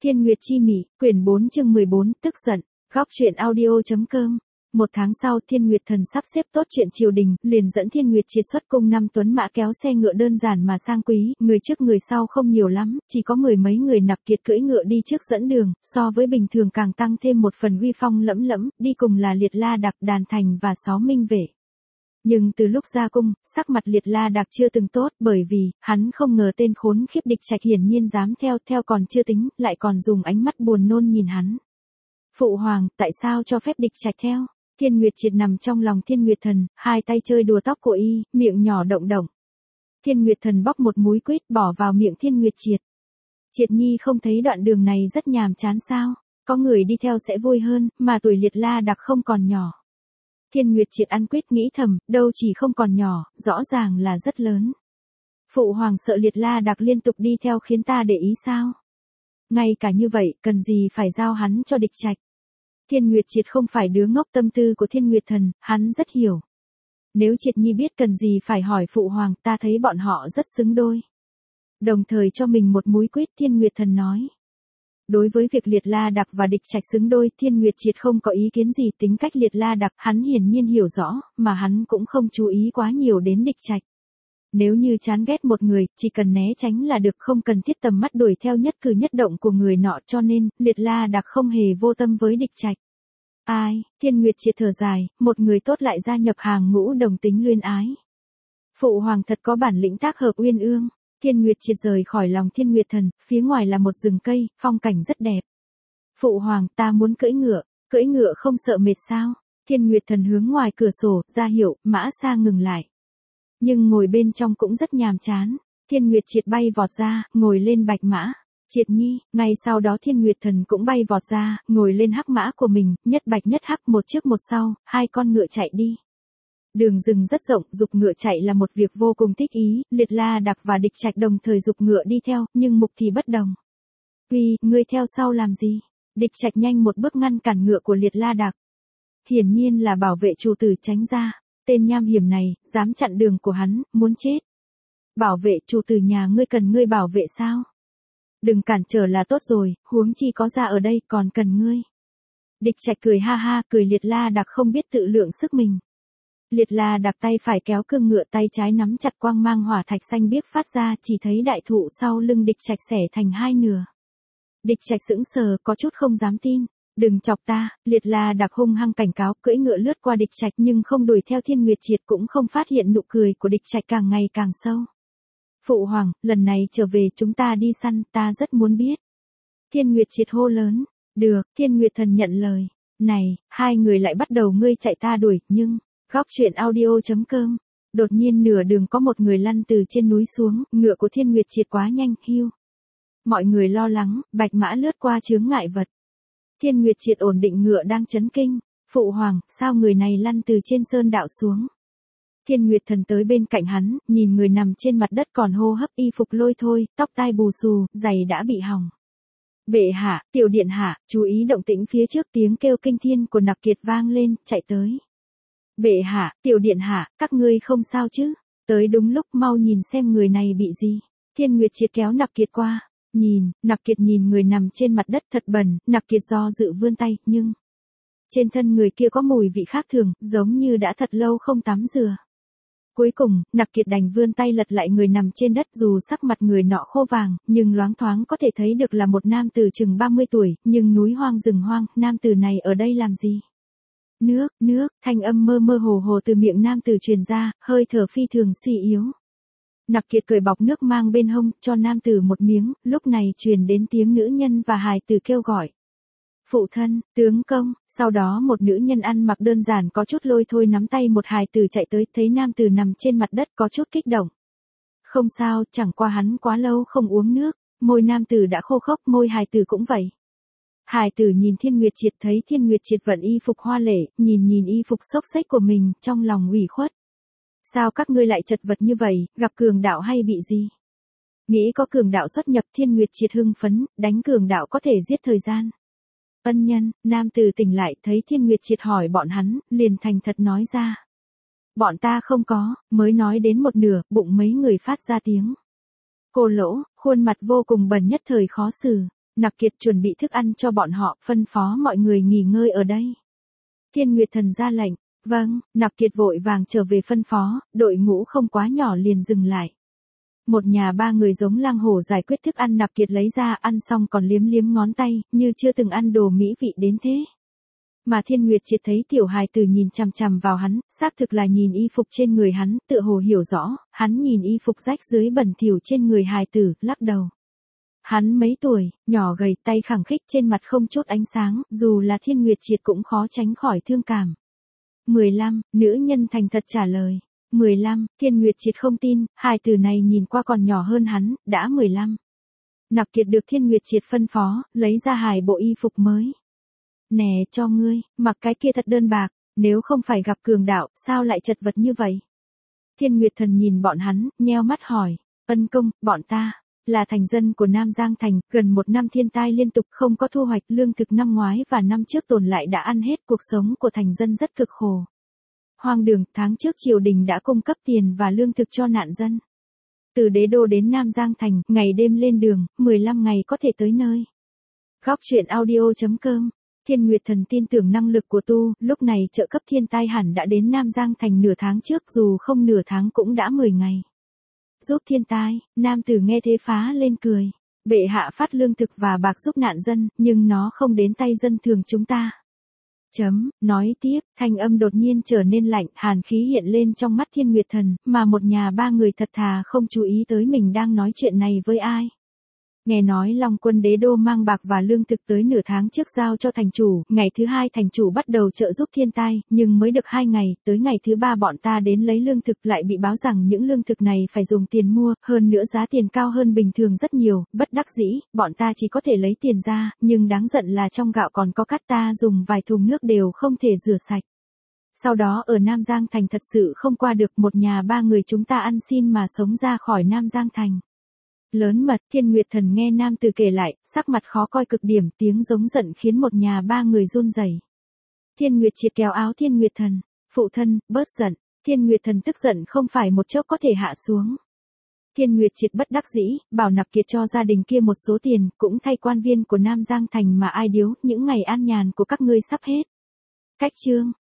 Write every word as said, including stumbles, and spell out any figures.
Thiên Nguyệt Chi Mị, quyển bốn chương mười bốn, tức giận, góc truyện audio.com. Một tháng sau, Thiên Nguyệt Thần sắp xếp tốt chuyện triều đình, liền dẫn Thiên Nguyệt Triệt xuất cung năm tuấn mã kéo xe ngựa đơn giản mà sang quý, người trước người sau không nhiều lắm, chỉ có mười mấy người nạp kiệt cưỡi ngựa đi trước dẫn đường, so với bình thường càng tăng thêm một phần uy phong lẫm lẫm, đi cùng là Liệt La Đặc, Đàn Thành và sáu minh vệ. Nhưng từ lúc ra cung, sắc mặt Liệt La Đặc chưa từng tốt, bởi vì, hắn không ngờ tên khốn khiếp Địch Trạch hiển nhiên dám theo, theo còn chưa tính, lại còn dùng ánh mắt buồn nôn nhìn hắn. Phụ hoàng, tại sao cho phép Địch Trạch theo? Thiên Nguyệt Triệt nằm trong lòng Thiên Nguyệt Thần, hai tay chơi đùa tóc của y, miệng nhỏ động động. Thiên Nguyệt Thần bóc một múi quýt bỏ vào miệng Thiên Nguyệt Triệt. Triệt nhi không thấy đoạn đường này rất nhàm chán sao? Có người đi theo sẽ vui hơn, mà tuổi Liệt La Đặc không còn nhỏ. Thiên Nguyệt Triệt ăn quýt nghĩ thầm, đâu chỉ không còn nhỏ, rõ ràng là rất lớn. Phụ hoàng sợ Liệt La Đặc liên tục đi theo khiến ta để ý sao? Ngay cả như vậy, cần gì phải giao hắn cho Địch Trạch? Thiên Nguyệt Triệt không phải đứa ngốc, tâm tư của Thiên Nguyệt Thần, hắn rất hiểu. Nếu Triệt nhi biết cần gì phải hỏi phụ hoàng, ta thấy bọn họ rất xứng đôi. Đồng thời cho mình một múi quýt, Thiên Nguyệt Thần nói. Đối với việc Liệt La Đặc và Địch Trạch xứng đôi, Thiên Nguyệt Triệt không có ý kiến gì, tính cách Liệt La Đặc, hắn hiển nhiên hiểu rõ, mà hắn cũng không chú ý quá nhiều đến Địch Trạch. Nếu như chán ghét một người, chỉ cần né tránh là được, không cần thiết tầm mắt đuổi theo nhất cử nhất động của người nọ, cho nên, Liệt La Đặc không hề vô tâm với Địch Trạch. Ai, Thiên Nguyệt Triệt thở dài, một người tốt lại gia nhập hàng ngũ đồng tính luyên ái. Phụ hoàng thật có bản lĩnh tác hợp uyên ương. Thiên Nguyệt Triệt rời khỏi lòng Thiên Nguyệt Thần, phía ngoài là một rừng cây, phong cảnh rất đẹp. Phụ hoàng, ta muốn cưỡi ngựa, cưỡi ngựa không sợ mệt sao? Thiên Nguyệt Thần hướng ngoài cửa sổ, ra hiệu, mã xa ngừng lại. Nhưng ngồi bên trong cũng rất nhàm chán. Thiên Nguyệt Triệt bay vọt ra, ngồi lên bạch mã. Triệt nhi, ngay sau đó Thiên Nguyệt Thần cũng bay vọt ra, ngồi lên hắc mã của mình, nhất bạch nhất hắc, một trước một sau, hai con ngựa chạy đi. Đường rừng rất rộng, giục ngựa chạy là một việc vô cùng thích ý, Liệt La Đặc và Địch Trạch đồng thời giục ngựa đi theo, nhưng mục thì bất đồng. Uy, ngươi theo sau làm gì? Địch Trạch nhanh một bước ngăn cản ngựa của Liệt La Đặc. Hiển nhiên là bảo vệ chủ tử tránh ra, tên nham hiểm này, dám chặn đường của hắn, muốn chết. Bảo vệ chủ tử nhà ngươi cần ngươi bảo vệ sao? Đừng cản trở là tốt rồi, huống chi có ra ở đây còn cần ngươi. Địch Trạch cười ha ha, cười Liệt La Đặc không biết tự lượng sức mình. Liệt La Đặc tay phải kéo cương ngựa, tay trái nắm chặt quang mang hỏa thạch xanh biếc phát ra, chỉ thấy đại thụ sau lưng Địch Trạch xẻ thành hai nửa. Địch Trạch sững sờ, có chút không dám tin. Đừng chọc ta, Liệt La Đặc hung hăng cảnh cáo, cưỡi ngựa lướt qua Địch Trạch nhưng không đuổi theo Thiên Nguyệt Triệt, cũng không phát hiện nụ cười của Địch Trạch càng ngày càng sâu. Phụ hoàng, lần này trở về chúng ta đi săn, ta rất muốn biết. Thiên Nguyệt Triệt hô lớn. Được, Thiên Nguyệt Thần nhận lời. Này, hai người lại bắt đầu ngươi chạy ta đuổi, nhưng... Góc truyện audio.com. Đột nhiên nửa đường có một người lăn từ trên núi xuống, ngựa của Thiên Nguyệt Triệt quá nhanh, hiu. Mọi người lo lắng, bạch mã lướt qua chướng ngại vật. Thiên Nguyệt Triệt ổn định ngựa đang chấn kinh. Phụ hoàng, sao người này lăn từ trên sơn đạo xuống? Thiên Nguyệt Thần tới bên cạnh hắn, nhìn người nằm trên mặt đất còn hô hấp, y phục lôi thôi, tóc tai bù xù, giày đã bị hỏng. Bệ hạ, tiểu điện hạ, chú ý động tĩnh phía trước, tiếng kêu kinh thiên của Nặc Kiệt vang lên, chạy tới. Bệ hạ, tiểu điện hạ, các ngươi không sao chứ? Tới đúng lúc, mau nhìn xem người này bị gì. Thiên Nguyệt Triệt kéo Nặc Kiệt qua. Nhìn, Nặc Kiệt nhìn người nằm trên mặt đất thật bẩn, Nặc Kiệt do dự vươn tay, nhưng... Trên thân người kia có mùi vị khác thường, giống như đã thật lâu không tắm rửa. Cuối cùng, Nặc Kiệt đành vươn tay lật lại người nằm trên đất, dù sắc mặt người nọ khô vàng, nhưng loáng thoáng có thể thấy được là một nam tử chừng ba mươi tuổi, nhưng núi hoang rừng hoang, nam tử này ở đây làm gì? Nước, nước, thanh âm mơ mơ hồ hồ từ miệng nam tử truyền ra, hơi thở phi thường suy yếu. Nặc Kiệt cởi bọc nước mang bên hông, cho nam tử một miếng, lúc này truyền đến tiếng nữ nhân và hài tử kêu gọi. Phụ thân, tướng công, sau đó một nữ nhân ăn mặc đơn giản có chút lôi thôi nắm tay một hài tử chạy tới, thấy nam tử nằm trên mặt đất có chút kích động. Không sao, chẳng qua hắn quá lâu không uống nước, môi nam tử đã khô khốc, môi hài tử cũng vậy. Hài tử nhìn Thiên Nguyệt Triệt, thấy Thiên Nguyệt Triệt vận y phục hoa lệ, nhìn nhìn y phục xốc xếch của mình, trong lòng ủy khuất. Sao các ngươi lại chật vật như vậy, gặp cường đạo hay bị gì? Nghĩ có cường đạo xuất nhập, Thiên Nguyệt Triệt hưng phấn, đánh cường đạo có thể giết thời gian. Ân nhân, nam tử tỉnh lại, thấy Thiên Nguyệt Triệt hỏi bọn hắn, liền thành thật nói ra. Bọn ta không có, mới nói đến một nửa, bụng mấy người phát ra tiếng. Cô lỗ, khuôn mặt vô cùng bẩn nhất thời khó xử. Nặc Kiệt chuẩn bị thức ăn cho bọn họ, phân phó mọi người nghỉ ngơi ở đây. Thiên Nguyệt Thần ra lệnh, vâng, Nặc Kiệt vội vàng trở về phân phó, đội ngũ không quá nhỏ liền dừng lại. Một nhà ba người giống lang hổ giải quyết thức ăn Nặc Kiệt lấy ra ăn xong còn liếm liếm ngón tay, như chưa từng ăn đồ mỹ vị đến thế. Mà Thiên Nguyệt Triệt thấy tiểu hài tử nhìn chằm chằm vào hắn, xác thực là nhìn y phục trên người hắn, tựa hồ hiểu rõ, hắn nhìn y phục rách dưới bẩn thỉu trên người hài tử, lắc đầu. Hắn mấy tuổi, nhỏ gầy, tay khẳng khích, trên mặt không chút ánh sáng, dù là Thiên Nguyệt Triệt cũng khó tránh khỏi thương cảm. mười lăm, nữ nhân thành thật trả lời. mười lăm, Thiên Nguyệt Triệt không tin, hài tử này nhìn qua còn nhỏ hơn hắn, đã mười lăm. Nặc Kiệt được Thiên Nguyệt Triệt phân phó, lấy ra hài bộ y phục mới. Nè cho ngươi, mặc cái kia thật đơn bạc, nếu không phải gặp cường đạo, sao lại chật vật như vậy? Thiên Nguyệt Thần nhìn bọn hắn, nheo mắt hỏi, ân công, bọn ta, là thành dân của Nam Giang Thành, gần một năm thiên tai liên tục không có thu hoạch, lương thực năm ngoái và năm trước tồn lại đã ăn hết, cuộc sống của thành dân rất cực khổ. Hoang đường, tháng trước triều đình đã cung cấp tiền và lương thực cho nạn dân. Từ đế đô đến Nam Giang Thành, ngày đêm lên đường, mười lăm ngày có thể tới nơi. Góc truyện audio chấm com. Thiên Nguyệt Thần tin tưởng năng lực của tu, lúc này trợ cấp thiên tai hẳn đã đến Nam Giang Thành nửa tháng trước, dù không nửa tháng cũng đã mười ngày. Giúp thiên tai, nam tử nghe thế phá lên cười. Bệ hạ phát lương thực và bạc giúp nạn dân, nhưng nó không đến tay dân thường chúng ta. Chấm, nói tiếp, thanh âm đột nhiên trở nên lạnh, hàn khí hiện lên trong mắt Thiên Nguyệt Thần, mà một nhà ba người thật thà không chú ý tới mình đang nói chuyện này với ai. Nghe nói Long Quân đế đô mang bạc và lương thực tới nửa tháng trước giao cho thành chủ, ngày thứ hai thành chủ bắt đầu trợ giúp thiên tai, nhưng mới được hai ngày, tới ngày thứ ba bọn ta đến lấy lương thực lại bị báo rằng những lương thực này phải dùng tiền mua, hơn nữa giá tiền cao hơn bình thường rất nhiều, bất đắc dĩ, bọn ta chỉ có thể lấy tiền ra, nhưng đáng giận là trong gạo còn có cát, ta dùng vài thùng nước đều không thể rửa sạch. Sau đó ở Nam Giang Thành thật sự không qua được, một nhà ba người chúng ta ăn xin mà sống ra khỏi Nam Giang Thành. Lớn mật, Thiên Nguyệt Thần nghe nam tử kể lại, sắc mặt khó coi cực điểm, tiếng giống giận khiến một nhà ba người run rẩy. Thiên Nguyệt Triệt kéo áo Thiên Nguyệt Thần, phụ thân, bớt giận. Thiên Nguyệt Thần tức giận không phải một chốc có thể hạ xuống. Thiên Nguyệt Triệt bất đắc dĩ, bảo Nặc Kiệt cho gia đình kia một số tiền, cũng thay quan viên của Nam Giang Thành mà ai điếu, những ngày an nhàn của các ngươi sắp hết. Cách chương